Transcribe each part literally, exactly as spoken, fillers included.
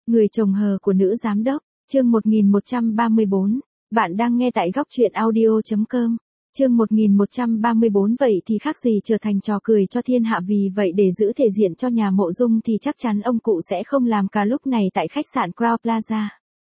Người chồng hờ của nữ giám đốc, chương một nghìn một trăm ba mươi bốn. Bạn đang nghe tại góc truyện audio chấm com. Chương một nghìn một trăm ba mươi bốn. Vậy thì khác gì trở thành trò cười cho thiên hạ, vì vậy để giữ thể diện cho nhà Mộ Dung thì chắc chắn ông cụ sẽ không làm cả lúc này tại khách sạn Crown Plaza.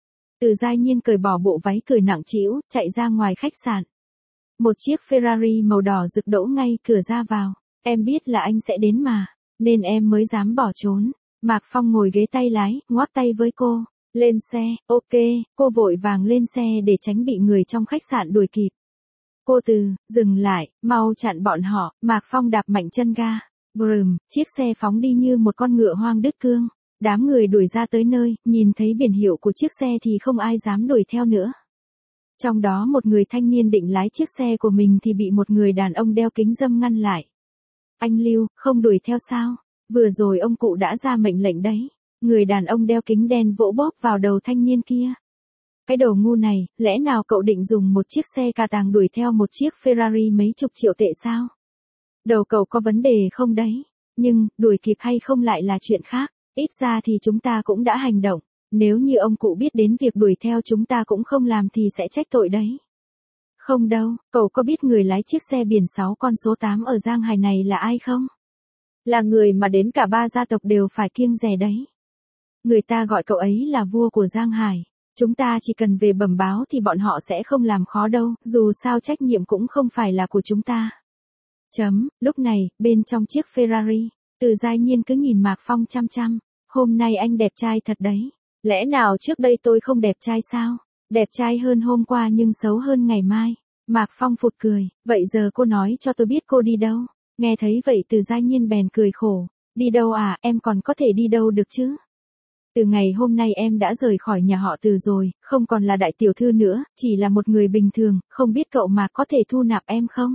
Từ Giai Nhiên cởi bỏ bộ váy cười nặng trĩu, chạy ra ngoài khách sạn. Một chiếc Ferrari màu đỏ rực đỗ ngay cửa ra vào. Em biết là anh sẽ đến mà, nên em mới dám bỏ trốn. Mạc Phong ngồi ghế tay lái, ngoắc tay với cô. Lên xe, ok, cô vội vàng lên xe để tránh bị người trong khách sạn đuổi kịp. Cô Từ, dừng lại, mau chặn bọn họ. Mạc Phong đạp mạnh chân ga. Brum, chiếc xe phóng đi như một con ngựa hoang đứt cương. Đám người đuổi ra tới nơi, nhìn thấy biển hiệu của chiếc xe thì không ai dám đuổi theo nữa. Trong đó một người thanh niên định lái chiếc xe của mình thì bị một người đàn ông đeo kính râm ngăn lại. Anh Lưu, không đuổi theo sao? Vừa rồi ông cụ đã ra mệnh lệnh đấy. Người đàn ông đeo kính đen vỗ bóp vào đầu thanh niên kia. Cái đồ ngu này, lẽ nào cậu định dùng một chiếc xe cà tàng đuổi theo một chiếc Ferrari mấy chục triệu tệ sao? Đầu cậu có vấn đề không đấy? Nhưng, đuổi kịp hay không lại là chuyện khác. Ít ra thì chúng ta cũng đã hành động. Nếu như ông cụ biết đến việc đuổi theo chúng ta cũng không làm thì sẽ trách tội đấy. Không đâu, cậu có biết người lái chiếc xe biển sáu con số tám ở Giang Hải này là ai không? Là người mà đến cả ba gia tộc đều phải kiêng dè đấy. Người ta gọi cậu ấy là vua của Giang Hải. Chúng ta chỉ cần về bẩm báo thì bọn họ sẽ không làm khó đâu, dù sao trách nhiệm cũng không phải là của chúng ta. Chấm, lúc này, bên trong chiếc Ferrari, Từ Giai Nhiên cứ nhìn Mạc Phong chăm chăm. Hôm nay anh đẹp trai thật đấy. Lẽ nào trước đây tôi không đẹp trai sao? Đẹp trai hơn hôm qua nhưng xấu hơn ngày mai. Mạc Phong phụt cười, vậy giờ cô nói cho tôi biết cô đi đâu? Nghe thấy vậy Từ Giai Nhiên bèn cười khổ. Đi đâu à, em còn có thể đi đâu được chứ? Từ ngày hôm nay em đã rời khỏi nhà họ Từ rồi, không còn là đại tiểu thư nữa, chỉ là một người bình thường, không biết cậu mà có thể thu nạp em không?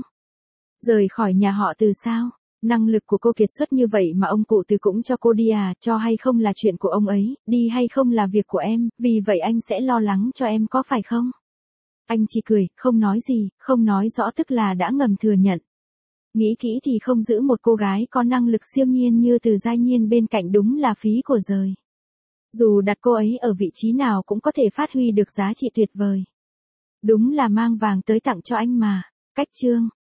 Rời khỏi nhà họ Từ sao? Năng lực của cô kiệt xuất như vậy mà ông cụ Từ cũng cho cô đi à, cho hay không là chuyện của ông ấy, đi hay không là việc của em, vì vậy anh sẽ lo lắng cho em có phải không? Anh chỉ cười, không nói gì, không nói rõ tức là đã ngầm thừa nhận. Nghĩ kỹ thì không giữ một cô gái có năng lực siêu nhiên như Từ Giai Nhiên bên cạnh đúng là phí của giời. Dù đặt cô ấy ở vị trí nào cũng có thể phát huy được giá trị tuyệt vời. Đúng là mang vàng tới tặng cho anh mà. Cách chương.